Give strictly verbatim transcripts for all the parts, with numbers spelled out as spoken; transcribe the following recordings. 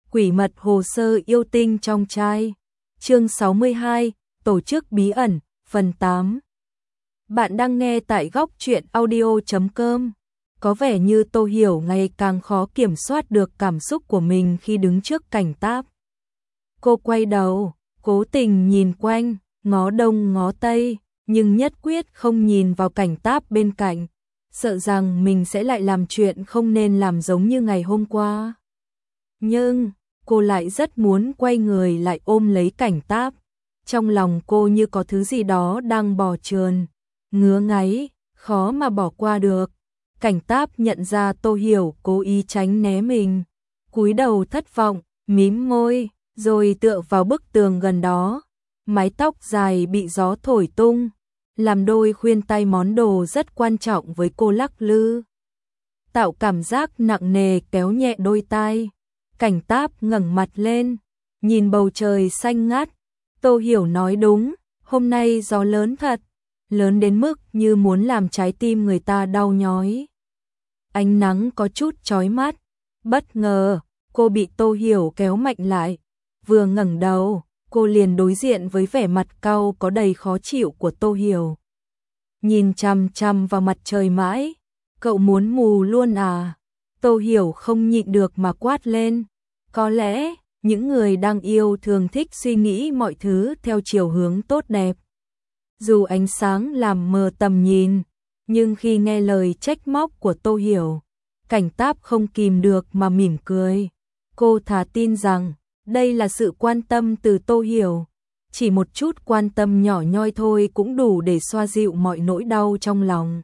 Quỷ mật hồ sơ yêu tinh trong trai. Chương sáu mươi hai, tổ chức bí ẩn, phần tám. Bạn đang nghe tại góc truyện audio chấm com. Có vẻ như Tô Hiểu ngày càng khó kiểm soát được cảm xúc của mình khi đứng trước cảnh táp. Cô quay đầu, cố tình nhìn quanh, ngó đông ngó tây, nhưng nhất quyết không nhìn vào cảnh táp bên cạnh, sợ rằng mình sẽ lại làm chuyện không nên làm giống như ngày hôm qua. Nhưng, cô lại rất muốn quay người lại ôm lấy cảnh táp. Trong lòng cô như có thứ gì đó đang bò trườn, ngứa ngáy, khó mà bỏ qua được. Cảnh táp nhận ra Tô Hiểu cố ý tránh né mình, cúi đầu thất vọng, mím môi, rồi tựa vào bức tường gần đó. Mái tóc dài bị gió thổi tung, làm đôi khuyên tai món đồ rất quan trọng với cô lắc lư, tạo cảm giác nặng nề kéo nhẹ đôi tai. Cảnh táp ngẩng mặt lên, nhìn bầu trời xanh ngát. Tô Hiểu nói đúng, hôm nay gió lớn thật, lớn đến mức như muốn làm trái tim người ta đau nhói. Ánh nắng có chút chói mắt, bất ngờ, cô bị Tô Hiểu kéo mạnh lại. Vừa ngẩng đầu, cô liền đối diện với vẻ mặt cau có đầy khó chịu của Tô Hiểu. Nhìn chằm chằm vào mặt trời mãi, cậu muốn mù luôn à? Tô Hiểu không nhịn được mà quát lên. Có lẽ, những người đang yêu thường thích suy nghĩ mọi thứ theo chiều hướng tốt đẹp. Dù ánh sáng làm mờ tầm nhìn, nhưng khi nghe lời trách móc của Tô Hiểu, cảnh táp không kìm được mà mỉm cười. Cô thà tin rằng, đây là sự quan tâm từ Tô Hiểu. Chỉ một chút quan tâm nhỏ nhoi thôi cũng đủ để xoa dịu mọi nỗi đau trong lòng.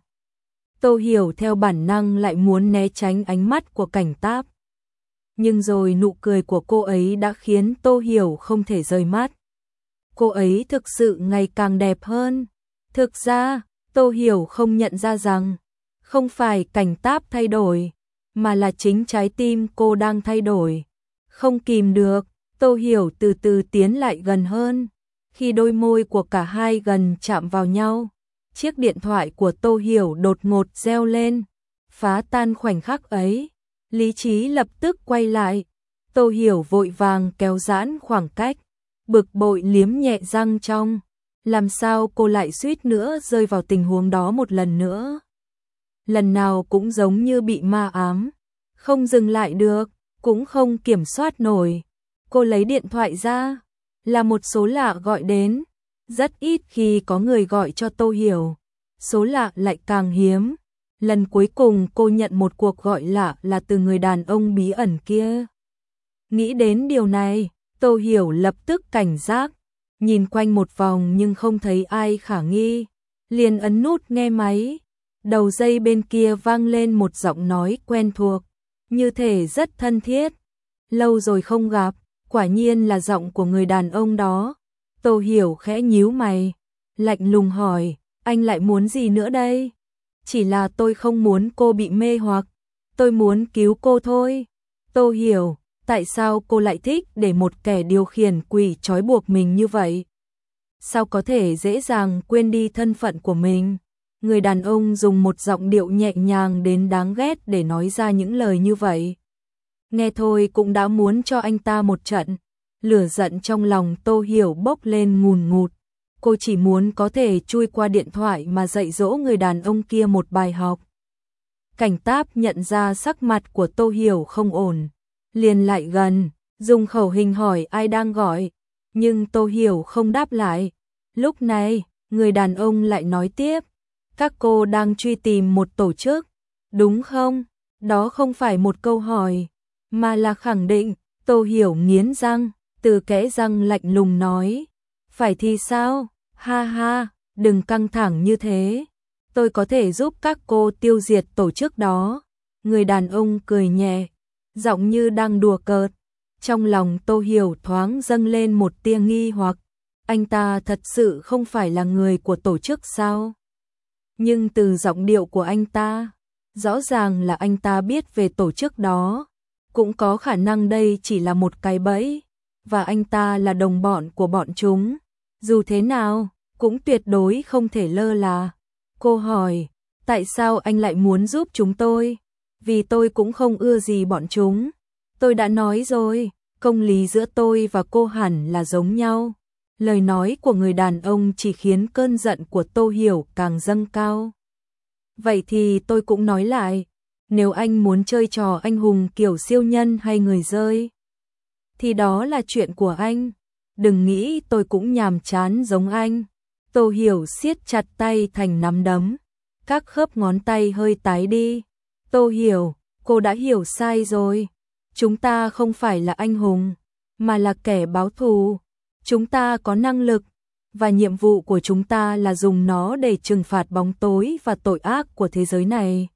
Tô Hiểu theo bản năng lại muốn né tránh ánh mắt của cảnh táp. Nhưng rồi nụ cười của cô ấy đã khiến Tô Hiểu không thể rời mắt. Cô ấy thực sự ngày càng đẹp hơn. Thực ra, Tô Hiểu không nhận ra rằng, không phải cảnh táp thay đổi, mà là chính trái tim cô đang thay đổi. Không kìm được, Tô Hiểu từ từ tiến lại gần hơn. Khi đôi môi của cả hai gần chạm vào nhau, chiếc điện thoại của Tô Hiểu đột ngột reo lên, phá tan khoảnh khắc ấy. Lý trí lập tức quay lại, Tô Hiểu vội vàng kéo giãn khoảng cách, bực bội liếm nhẹ răng trong. Làm sao cô lại suýt nữa rơi vào tình huống đó một lần nữa? Lần nào cũng giống như bị ma ám, không dừng lại được, cũng không kiểm soát nổi. Cô lấy điện thoại ra, là một số lạ gọi đến, rất ít khi có người gọi cho Tô Hiểu, số lạ lại càng hiếm. Lần cuối cùng cô nhận một cuộc gọi lạ là từ người đàn ông bí ẩn kia. Nghĩ đến điều này, Tô Hiểu lập tức cảnh giác, nhìn quanh một vòng nhưng không thấy ai khả nghi, liền ấn nút nghe máy. Đầu dây bên kia vang lên một giọng nói quen thuộc, như thể rất thân thiết. Lâu rồi không gặp, quả nhiên là giọng của người đàn ông đó. Tô Hiểu khẽ nhíu mày, lạnh lùng hỏi, anh lại muốn gì nữa đây? Chỉ là tôi không muốn cô bị mê hoặc, tôi muốn cứu cô thôi. Tô Hiểu, tại sao cô lại thích để một kẻ điều khiển quỷ trói buộc mình như vậy? Sao có thể dễ dàng quên đi thân phận của mình? Người đàn ông dùng một giọng điệu nhẹ nhàng đến đáng ghét để nói ra những lời như vậy. Nghe thôi cũng đã muốn cho anh ta một trận. Lửa giận trong lòng Tô Hiểu bốc lên ngùn ngụt. Cô chỉ muốn có thể chui qua điện thoại mà dạy dỗ người đàn ông kia một bài học. Cảnh táp nhận ra sắc mặt của Tô Hiểu không ổn, liền lại gần, dùng khẩu hình hỏi ai đang gọi, nhưng Tô Hiểu không đáp lại. Lúc này, người đàn ông lại nói tiếp, các cô đang truy tìm một tổ chức, đúng không? Đó không phải một câu hỏi, mà là khẳng định. Tô Hiểu nghiến răng, từ kẽ răng lạnh lùng nói, phải thì sao? Ha ha, đừng căng thẳng như thế. Tôi có thể giúp các cô tiêu diệt tổ chức đó. Người đàn ông cười nhẹ, giọng như đang đùa cợt. Trong lòng Tô Hiểu thoáng dâng lên một tia nghi hoặc. Anh ta thật sự không phải là người của tổ chức sao? Nhưng từ giọng điệu của anh ta, rõ ràng là anh ta biết về tổ chức đó. Cũng có khả năng đây chỉ là một cái bẫy, và anh ta là đồng bọn của bọn chúng. Dù thế nào, cũng tuyệt đối không thể lơ là. Cô hỏi, tại sao anh lại muốn giúp chúng tôi? Vì tôi cũng không ưa gì bọn chúng. Tôi đã nói rồi, công lý giữa tôi và cô hẳn là giống nhau. Lời nói của người đàn ông chỉ khiến cơn giận của Tô Hiểu càng dâng cao. Vậy thì tôi cũng nói lại, nếu anh muốn chơi trò anh hùng kiểu siêu nhân hay người rơi, thì đó là chuyện của anh. Đừng nghĩ tôi cũng nhàm chán giống anh. Tô Hiểu siết chặt tay thành nắm đấm, các khớp ngón tay hơi tái đi. Tô Hiểu, cô đã hiểu sai rồi. Chúng ta không phải là anh hùng, mà là kẻ báo thù. Chúng ta có năng lực, và nhiệm vụ của chúng ta là dùng nó để trừng phạt bóng tối và tội ác của thế giới này.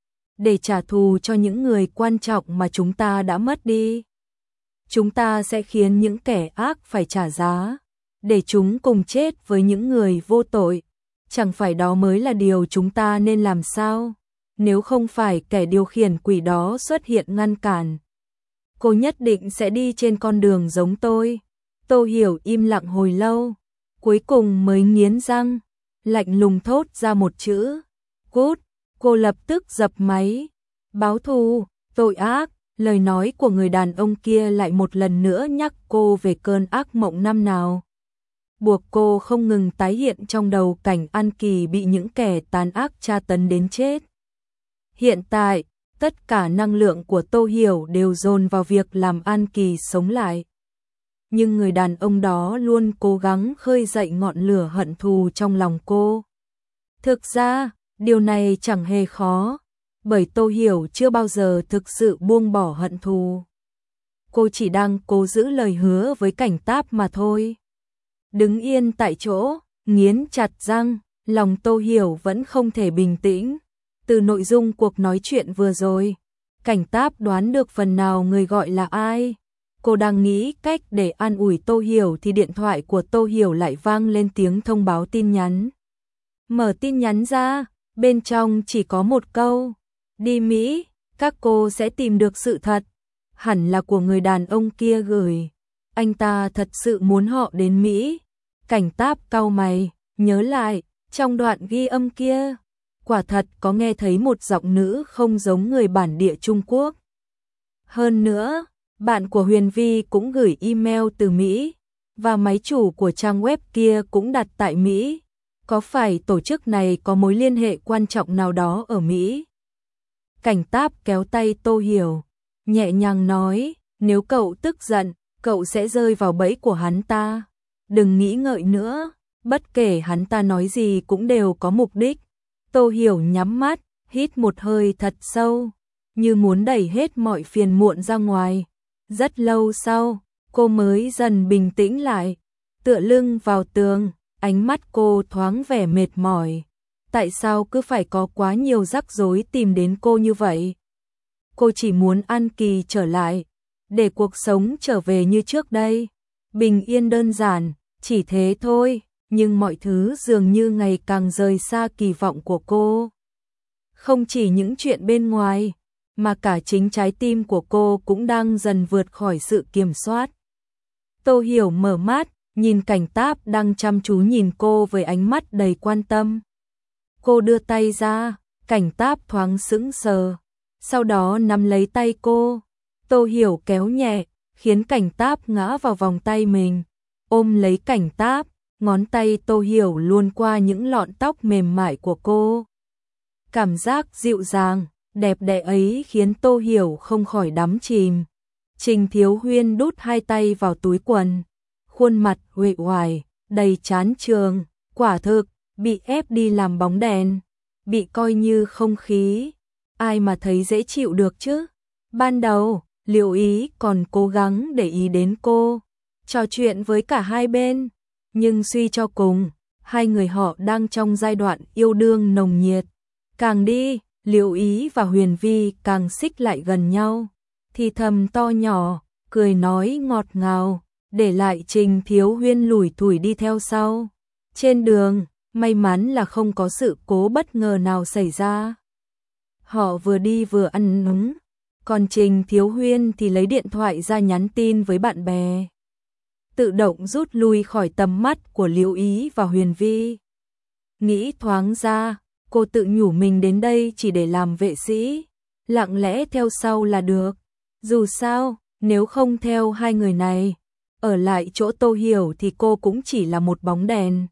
Để trả thù cho những người quan trọng mà chúng ta đã mất đi. Chúng ta sẽ khiến những kẻ ác phải trả giá, để chúng cùng chết với những người vô tội. Chẳng phải đó mới là điều chúng ta nên làm sao? Nếu không phải kẻ điều khiển quỷ đó xuất hiện ngăn cản, cô nhất định sẽ đi trên con đường giống tôi. Tô Hiểu im lặng hồi lâu, cuối cùng mới nghiến răng, lạnh lùng thốt ra một chữ. Cút. Cô lập tức dập máy. Báo thù, tội ác. Lời nói của người đàn ông kia lại một lần nữa nhắc cô về cơn ác mộng năm nào. Buộc cô không ngừng tái hiện trong đầu cảnh An Kỳ bị những kẻ tàn ác tra tấn đến chết. Hiện tại, tất cả năng lượng của Tô Hiểu đều dồn vào việc làm An Kỳ sống lại. Nhưng người đàn ông đó luôn cố gắng khơi dậy ngọn lửa hận thù trong lòng cô. Thực ra, điều này chẳng hề khó, bởi Tô Hiểu chưa bao giờ thực sự buông bỏ hận thù. Cô chỉ đang cố giữ lời hứa với Cảnh Táp mà thôi. Đứng yên tại chỗ, nghiến chặt răng, lòng Tô Hiểu vẫn không thể bình tĩnh. Từ nội dung cuộc nói chuyện vừa rồi, Cảnh Táp đoán được phần nào người gọi là ai. Cô đang nghĩ cách để an ủi Tô Hiểu thì điện thoại của Tô Hiểu lại vang lên tiếng thông báo tin nhắn. Mở tin nhắn ra, bên trong chỉ có một câu: đi Mỹ, các cô sẽ tìm được sự thật. Hẳn là của người đàn ông kia gửi. Anh ta thật sự muốn họ đến Mỹ. Cảnh Táp cau mày, nhớ lại, trong đoạn ghi âm kia, quả thật có nghe thấy một giọng nữ không giống người bản địa Trung Quốc. Hơn nữa, bạn của Huyền Vi cũng gửi email từ Mỹ, và máy chủ của trang web kia cũng đặt tại Mỹ. Có phải tổ chức này có mối liên hệ quan trọng nào đó ở Mỹ? Cảnh Táp kéo tay Tô Hiểu, nhẹ nhàng nói, nếu cậu tức giận, cậu sẽ rơi vào bẫy của hắn ta. Đừng nghĩ ngợi nữa, bất kể hắn ta nói gì cũng đều có mục đích. Tô Hiểu nhắm mắt, hít một hơi thật sâu, như muốn đẩy hết mọi phiền muộn ra ngoài. Rất lâu sau, cô mới dần bình tĩnh lại, tựa lưng vào tường, ánh mắt cô thoáng vẻ mệt mỏi. Tại sao cứ phải có quá nhiều rắc rối tìm đến cô như vậy? Cô chỉ muốn An Kỳ trở lại, để cuộc sống trở về như trước đây. Bình yên đơn giản, chỉ thế thôi, nhưng mọi thứ dường như ngày càng rời xa kỳ vọng của cô. Không chỉ những chuyện bên ngoài, mà cả chính trái tim của cô cũng đang dần vượt khỏi sự kiểm soát. Tô Hiểu mở mắt, nhìn Cảnh Táp đang chăm chú nhìn cô với ánh mắt đầy quan tâm. Cô đưa tay ra, Cảnh Táp thoáng sững sờ, sau đó nắm lấy tay cô. Tô Hiểu kéo nhẹ, khiến Cảnh Táp ngã vào vòng tay mình, ôm lấy Cảnh Táp, ngón tay Tô Hiểu luồn qua những lọn tóc mềm mại của cô. Cảm giác dịu dàng, đẹp đẽ ấy khiến Tô Hiểu không khỏi đắm chìm. Trình Thiếu Huyên đút hai tay vào túi quần, khuôn mặt uể oải, đầy chán chường, quả thực bị ép đi làm bóng đèn, bị coi như không khí, ai mà thấy dễ chịu được chứ. Ban đầu, Liệu Ý còn cố gắng để ý đến cô, trò chuyện với cả hai bên, nhưng suy cho cùng, hai người họ đang trong giai đoạn yêu đương nồng nhiệt. Càng đi, Liệu Ý và Huyền Vi càng xích lại gần nhau, thì thầm to nhỏ, cười nói ngọt ngào, để lại Trình Thiếu Huyên lủi thủi đi theo sau. Trên đường, may mắn là không có sự cố bất ngờ nào xảy ra. Họ vừa đi vừa ăn uống, còn Trình Thiếu Huyên thì lấy điện thoại ra nhắn tin với bạn bè, tự động rút lui khỏi tầm mắt của Liễu Ý và Huyền Vi. Nghĩ thoáng ra, cô tự nhủ mình đến đây chỉ để làm vệ sĩ, lặng lẽ theo sau là được. Dù sao, Nếu không theo hai người này, ở lại chỗ Tô Hiểu thì cô cũng chỉ là một bóng đèn.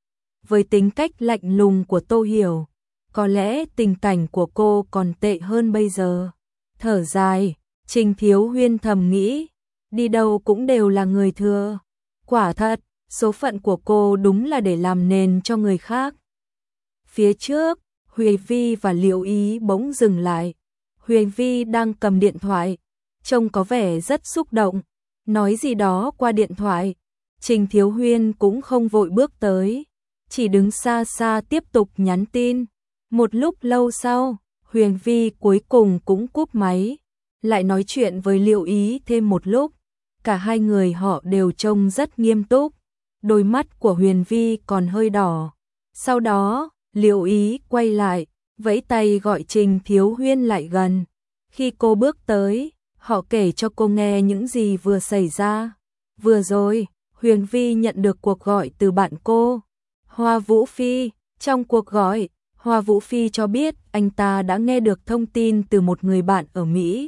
Với tính cách lạnh lùng của Tô Hiểu, có lẽ tình cảnh của cô còn tệ hơn bây giờ. Thở dài, Trình Thiếu Huyên thầm nghĩ, đi đâu cũng đều là người thừa. Quả thật, số phận của cô đúng là để làm nền cho người khác. Phía trước, Huệ Vi và Liệu Ý bỗng dừng lại. Huệ Vi đang cầm điện thoại, trông có vẻ rất xúc động, nói gì đó qua điện thoại. Trình Thiếu Huyên cũng không vội bước tới, chỉ đứng xa xa tiếp tục nhắn tin. Một lúc lâu sau, Huệ Vi cuối cùng cũng cúp máy, lại nói chuyện với Liệu Ý thêm một lúc. Cả hai người họ đều trông rất nghiêm túc, đôi mắt của Huyền Vi còn hơi đỏ. Sau đó, Liệu Ý quay lại, vẫy tay gọi Trình Thiếu Huyên lại gần. Khi cô bước tới, họ kể cho cô nghe những gì vừa xảy ra. Vừa rồi, Huyền Vi nhận được cuộc gọi từ bạn cô, Hoa Vũ Phi. Trong cuộc gọi, Hoa Vũ Phi cho biết anh ta đã nghe được thông tin từ một người bạn ở Mỹ.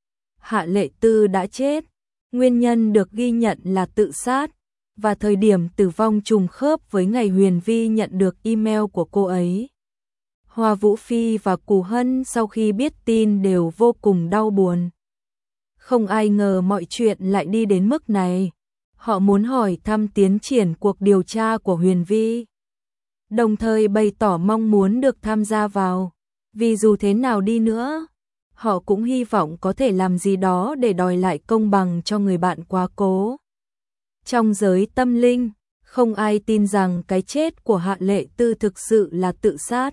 Hạ Lệ Tư đã chết, nguyên nhân được ghi nhận là tự sát, và thời điểm tử vong trùng khớp với ngày Huyền Vi nhận được email của cô ấy. Hoa Vũ Phi và Cù Hân sau khi biết tin đều vô cùng đau buồn. Không ai ngờ mọi chuyện lại đi đến mức này. Họ muốn hỏi thăm tiến triển cuộc điều tra của Huyền Vi, đồng thời bày tỏ mong muốn được tham gia vào, vì dù thế nào đi nữa, họ cũng hy vọng có thể làm gì đó để đòi lại công bằng cho người bạn quá cố. Trong giới tâm linh, không ai tin rằng cái chết của Hạ Lệ Tư thực sự là tự sát.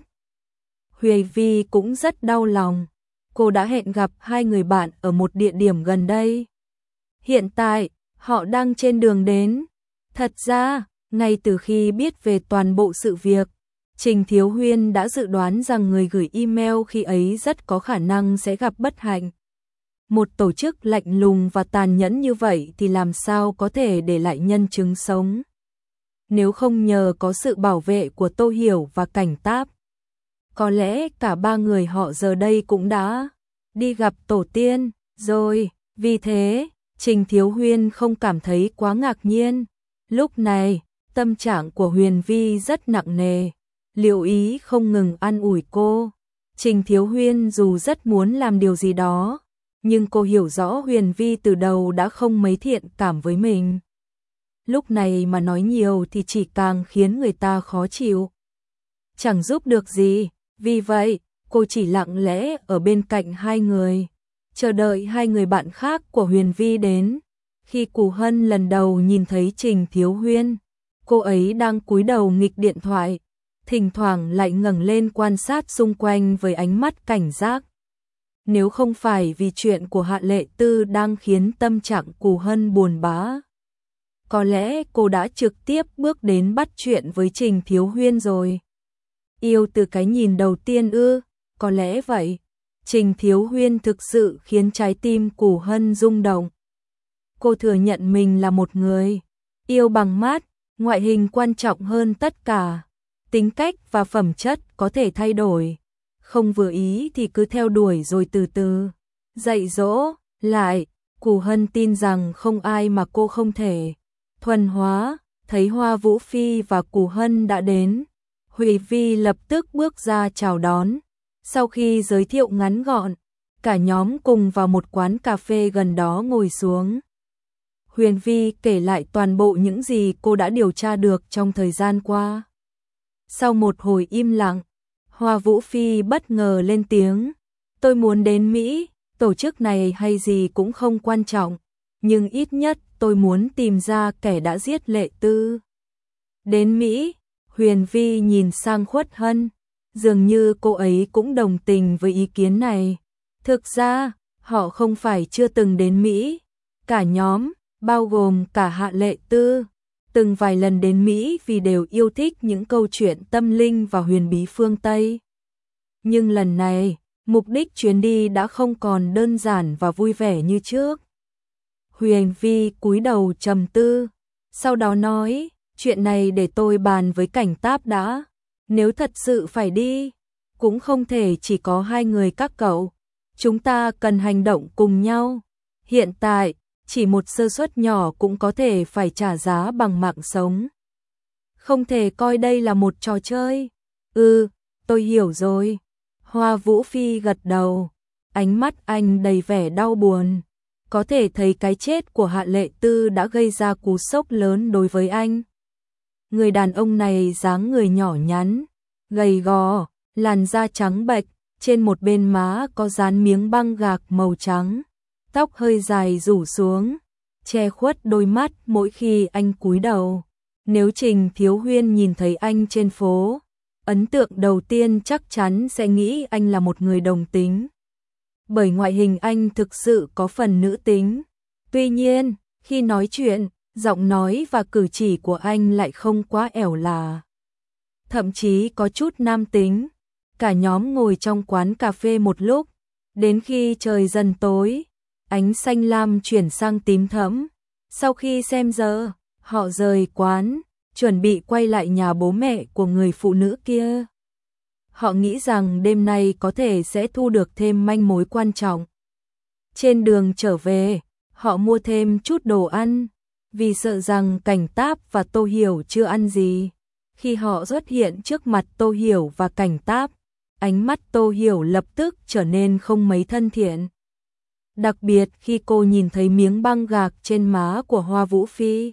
Huệ Vi cũng rất đau lòng, cô đã hẹn gặp hai người bạn ở một địa điểm gần đây. Hiện tại, họ đang trên đường đến. Thật ra, ngay từ khi biết về toàn bộ sự việc, Trình Thiếu Huyên đã dự đoán rằng người gửi email khi ấy rất có khả năng sẽ gặp bất hạnh. Một tổ chức lạnh lùng và tàn nhẫn như vậy thì làm sao có thể để lại nhân chứng sống. Nếu không nhờ có sự bảo vệ của Tô Hiểu và Cảnh Táp, có lẽ cả ba người họ giờ đây cũng đã đi gặp tổ tiên rồi. Vì thế, Trình Thiếu Huyên không cảm thấy quá ngạc nhiên. Lúc này, tâm trạng của Huyền Vi rất nặng nề. Liệu Ý không ngừng an ủi cô. Trình Thiếu Huyên dù rất muốn làm điều gì đó, nhưng cô hiểu rõ Huyền Vi từ đầu đã không mấy thiện cảm với mình. Lúc này mà nói nhiều thì chỉ càng khiến người ta khó chịu, chẳng giúp được gì. Vì vậy, cô chỉ lặng lẽ ở bên cạnh hai người, chờ đợi hai người bạn khác của Huyền Vi đến. Khi Cù Hân lần đầu nhìn thấy Trình Thiếu Huyên, cô ấy đang cúi đầu nghịch điện thoại, thỉnh thoảng lại ngẩng lên quan sát xung quanh với ánh mắt cảnh giác. Nếu không phải vì chuyện của Hạ Lệ Tư đang khiến tâm trạng Cù Hân buồn bã, có lẽ cô đã trực tiếp bước đến bắt chuyện với Trình Thiếu Huyên rồi. Yêu từ cái nhìn đầu tiên ư? Có lẽ vậy. Trình Thiếu Huyên thực sự khiến trái tim Cù Hân rung động. Cô thừa nhận mình là một người yêu bằng mắt, ngoại hình quan trọng hơn tất cả. Tính cách và phẩm chất có thể thay đổi, không vừa ý thì cứ theo đuổi rồi từ từ dạy dỗ lại. Cù Hân tin rằng không ai mà cô không thể thuần hóa. Thấy Hoa Vũ Phi và Cù Hân đã đến, Huệ Vi lập tức bước ra chào đón. Sau khi giới thiệu ngắn gọn, cả nhóm cùng vào một quán cà phê gần đó ngồi xuống. Huyền Vi kể lại toàn bộ những gì cô đã điều tra được trong thời gian qua. Sau một hồi im lặng, Hoa Vũ Phi bất ngờ lên tiếng. Tôi muốn đến Mỹ, tổ chức này hay gì cũng không quan trọng, nhưng ít nhất tôi muốn tìm ra kẻ đã giết Lệ Tư. Đến Mỹ? Huyền Vi nhìn sang Khuất Hân, dường như cô ấy cũng đồng tình với ý kiến này. Thực ra, họ không phải chưa từng đến Mỹ. Cả nhóm, bao gồm cả Hạ Lệ Tư, từng vài lần đến Mỹ vì đều yêu thích những câu chuyện tâm linh và huyền bí phương Tây. Nhưng lần này, mục đích chuyến đi đã không còn đơn giản và vui vẻ như trước. Huyền Vi cúi đầu trầm tư, sau đó nói, chuyện này để tôi bàn với Cảnh Táp đã. Nếu thật sự phải đi, cũng không thể chỉ có hai người các cậu. Chúng ta cần hành động cùng nhau. Hiện tại, chỉ một sơ suất nhỏ cũng có thể phải trả giá bằng mạng sống. Không thể coi đây là một trò chơi. Ừ, tôi hiểu rồi. Hoa Vũ Phi gật đầu, ánh mắt anh đầy vẻ đau buồn. Có thể thấy cái chết của Hạ Lệ Tư đã gây ra cú sốc lớn đối với anh. Người đàn ông này dáng người nhỏ nhắn, gầy gò, làn da trắng bệch, trên một bên má có dán miếng băng gạc màu trắng, tóc hơi dài rủ xuống, che khuất đôi mắt mỗi khi anh cúi đầu. Nếu Trình Thiếu Huyên nhìn thấy anh trên phố, ấn tượng đầu tiên chắc chắn sẽ nghĩ anh là một người đồng tính. Bởi ngoại hình anh thực sự có phần nữ tính. Tuy nhiên, khi nói chuyện, giọng nói và cử chỉ của anh lại không quá ẻo là. Thậm chí có chút nam tính. Cả nhóm ngồi trong quán cà phê một lúc, đến khi trời dần tối, ánh xanh lam chuyển sang tím thẫm. Sau khi xem giờ, họ rời quán, chuẩn bị quay lại nhà bố mẹ của người phụ nữ kia. Họ nghĩ rằng đêm nay có thể sẽ thu được thêm manh mối quan trọng. Trên đường trở về, họ mua thêm chút đồ ăn, vì sợ rằng Cảnh Táp và Tô Hiểu chưa ăn gì. Khi họ xuất hiện trước mặt Tô Hiểu và Cảnh Táp, ánh mắt Tô Hiểu lập tức trở nên không mấy thân thiện. Đặc biệt khi cô nhìn thấy miếng băng gạc trên má của Hoa Vũ Phi.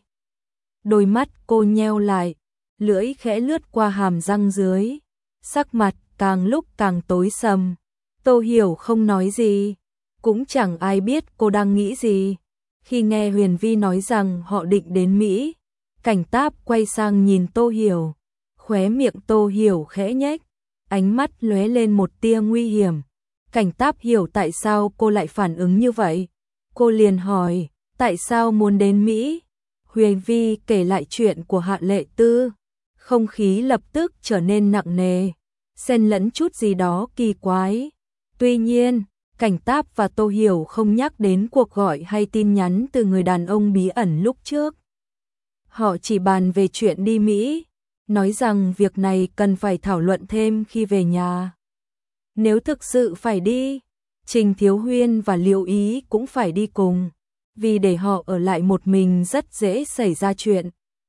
Đôi mắt cô nheo lại, lưỡi khẽ lướt qua hàm răng dưới, sắc mặt càng lúc càng tối sầm. Tô Hiểu không nói gì, cũng chẳng ai biết cô đang nghĩ gì. Khi nghe Huyền Vi nói rằng họ định đến Mỹ, Cảnh Táp quay sang nhìn Tô Hiểu, khóe miệng Tô Hiểu khẽ nhếch, ánh mắt lóe lên một tia nguy hiểm. Cảnh Táp hiểu tại sao cô lại phản ứng như vậy. Cô liền hỏi, tại sao muốn đến Mỹ? Huyền Vi kể lại chuyện của Hạ Lệ Tư, không khí lập tức trở nên nặng nề, xen lẫn chút gì đó kỳ quái. Tuy nhiên, Cảnh Táp và Tô Hiểu không nhắc đến cuộc gọi hay tin nhắn từ người đàn ông bí ẩn lúc trước. Họ chỉ bàn về chuyện đi Mỹ, nói rằng việc này cần phải thảo luận thêm khi về nhà. Nếu thực sự phải đi, Trình Thiếu Huyên và Liệu Ý cũng phải đi cùng, vì để họ ở lại một mình rất dễ xảy ra chuyện.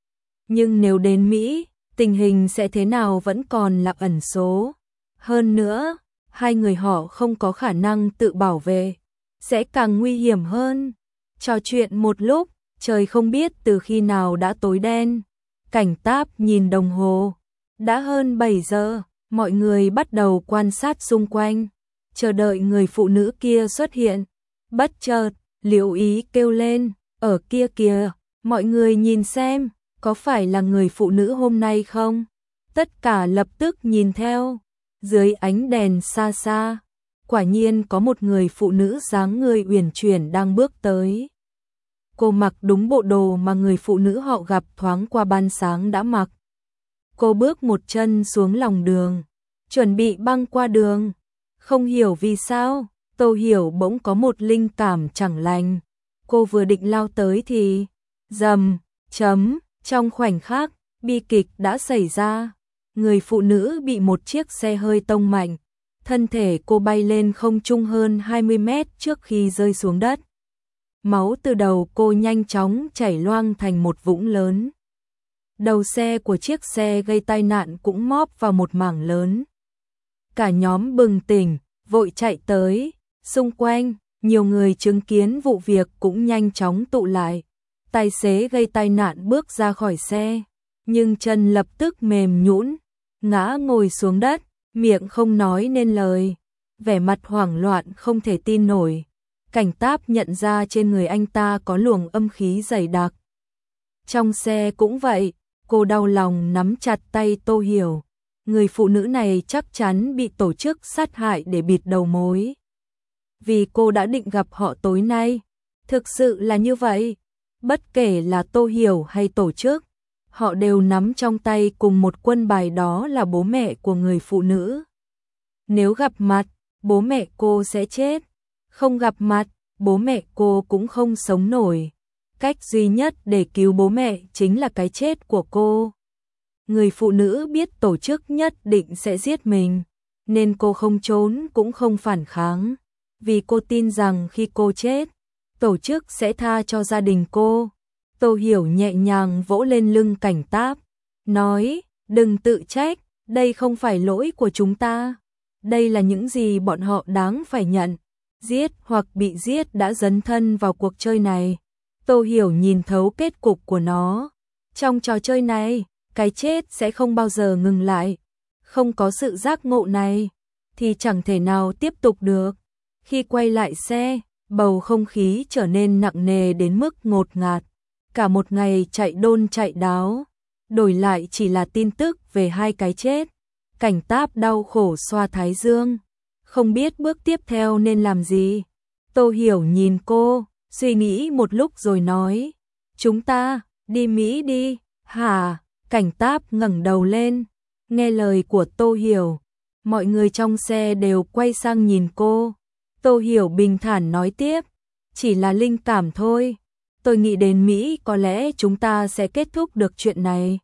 Nhưng nếu đến Mỹ, tình hình sẽ thế nào vẫn còn là ẩn số. Hơn nữa, hai người họ không có khả năng tự bảo vệ, sẽ càng nguy hiểm hơn. Trò chuyện một lúc, trời không biết từ khi nào đã tối đen. Cảnh Táp nhìn đồng hồ, đã hơn bảy giờ, mọi người bắt đầu quan sát xung quanh, chờ đợi người phụ nữ kia xuất hiện. Bất chợt, Liệu Ý kêu lên, ở kia kìa, mọi người nhìn xem, có phải là người phụ nữ hôm nay không? Tất cả lập tức nhìn theo, dưới ánh đèn xa xa, quả nhiên có một người phụ nữ dáng người uyển chuyển đang bước tới. Cô mặc đúng bộ đồ mà người phụ nữ họ gặp thoáng qua ban sáng đã mặc. Cô bước một chân xuống lòng đường, chuẩn bị băng qua đường. Không hiểu vì sao, Tô Hiểu bỗng có một linh cảm chẳng lành. Cô vừa định lao tới thì rầm, chấm, trong khoảnh khắc, bi kịch đã xảy ra. Người phụ nữ bị một chiếc xe hơi tông mạnh, thân thể cô bay lên không trung hơn hai mươi mét trước khi rơi xuống đất. Máu từ đầu cô nhanh chóng chảy loang thành một vũng lớn. Đầu xe của chiếc xe gây tai nạn cũng móp vào một mảng lớn. Cả nhóm bừng tỉnh, vội chạy tới, xung quanh, nhiều người chứng kiến vụ việc cũng nhanh chóng tụ lại. Tài xế gây tai nạn bước ra khỏi xe, nhưng chân lập tức mềm nhũn, ngã ngồi xuống đất, miệng không nói nên lời, vẻ mặt hoảng loạn không thể tin nổi. Cảnh Táp nhận ra trên người anh ta có luồng âm khí dày đặc. Trong xe cũng vậy, cô đau lòng nắm chặt tay Tô Hiểu. Người phụ nữ này chắc chắn bị tổ chức sát hại để bịt đầu mối. Vì cô đã định gặp họ tối nay. Thực sự là như vậy. Bất kể là Tô Hiểu hay tổ chức, họ đều nắm trong tay cùng một quân bài, đó là bố mẹ của người phụ nữ. Nếu gặp mặt, bố mẹ cô sẽ chết. Không gặp mặt, bố mẹ cô cũng không sống nổi. Cách duy nhất để cứu bố mẹ chính là cái chết của cô. Người phụ nữ biết tổ chức nhất định sẽ giết mình, nên cô không trốn cũng không phản kháng. Vì cô tin rằng khi cô chết, tổ chức sẽ tha cho gia đình cô. Tô Hiểu nhẹ nhàng vỗ lên lưng Cảnh Táp, nói, đừng tự trách, đây không phải lỗi của chúng ta. Đây là những gì bọn họ đáng phải nhận. Giết hoặc bị giết đã dấn thân vào cuộc chơi này. Tô Hiểu nhìn thấu kết cục của nó. Trong trò chơi này, cái chết sẽ không bao giờ ngừng lại. Không có sự giác ngộ này, thì chẳng thể nào tiếp tục được. Khi quay lại xe, bầu không khí trở nên nặng nề đến mức ngột ngạt. Cả một ngày chạy đôn chạy đáo, đổi lại chỉ là tin tức về hai cái chết. Cảnh Táp đau khổ xoa thái dương, không biết bước tiếp theo nên làm gì. Tô Hiểu nhìn cô, suy nghĩ một lúc rồi nói, chúng ta đi Mỹ đi. Hả? Cảnh Táp ngẩng đầu lên, nghe lời của Tô Hiểu. Mọi người trong xe đều quay sang nhìn cô. Tô Hiểu bình thản nói tiếp, chỉ là linh cảm thôi. Tôi nghĩ đến Mỹ có lẽ chúng ta sẽ kết thúc được chuyện này.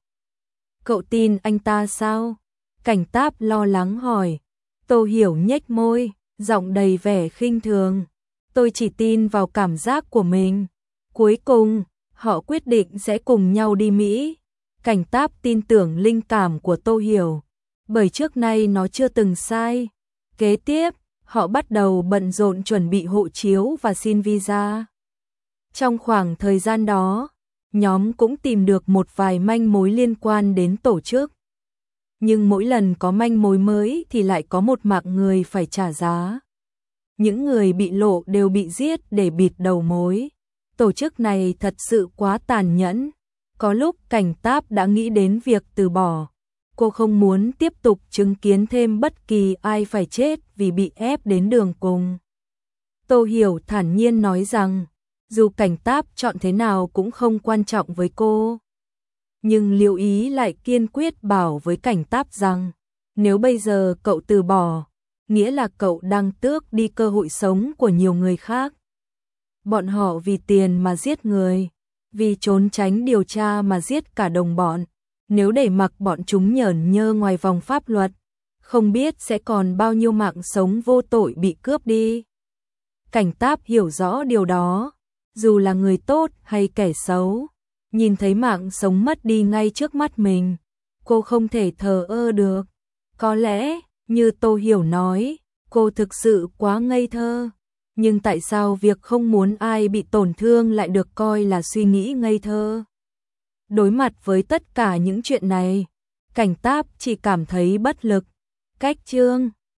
Cậu tin anh ta sao? Cảnh Táp lo lắng hỏi. Tô Hiểu nhếch môi, giọng đầy vẻ khinh thường. Tôi chỉ tin vào cảm giác của mình. Cuối cùng, họ quyết định sẽ cùng nhau đi Mỹ. Cảnh Táp tin tưởng linh cảm của Tô Hiểu, bởi trước nay nó chưa từng sai. Kế tiếp, họ bắt đầu bận rộn chuẩn bị hộ chiếu và xin visa. Trong khoảng thời gian đó, nhóm cũng tìm được một vài manh mối liên quan đến tổ chức. Nhưng mỗi lần có manh mối mới thì lại có một mạng người phải trả giá. Những người bị lộ đều bị giết để bịt đầu mối. Tổ chức này thật sự quá tàn nhẫn. Có lúc Cảnh Táp đã nghĩ đến việc từ bỏ. Cô không muốn tiếp tục chứng kiến thêm bất kỳ ai phải chết vì bị ép đến đường cùng. Tô Hiểu thản nhiên nói rằng, dù Cảnh Táp chọn thế nào cũng không quan trọng với cô. Nhưng Liễu Ý lại kiên quyết bảo với Cảnh Táp rằng, nếu bây giờ cậu từ bỏ, nghĩa là cậu đang tước đi cơ hội sống của nhiều người khác. Bọn họ vì tiền mà giết người, vì trốn tránh điều tra mà giết cả đồng bọn. Nếu để mặc bọn chúng nhởn nhơ ngoài vòng pháp luật, không biết sẽ còn bao nhiêu mạng sống vô tội bị cướp đi. Cảnh Táp hiểu rõ điều đó, dù là người tốt hay kẻ xấu, nhìn thấy mạng sống mất đi ngay trước mắt mình, cô không thể thờ ơ được. Có lẽ, như Tô Hiểu nói, cô thực sự quá ngây thơ. Nhưng tại sao việc không muốn ai bị tổn thương lại được coi là suy nghĩ ngây thơ? Đối mặt với tất cả những chuyện này, Cảnh Táp chỉ cảm thấy bất lực. Cách chương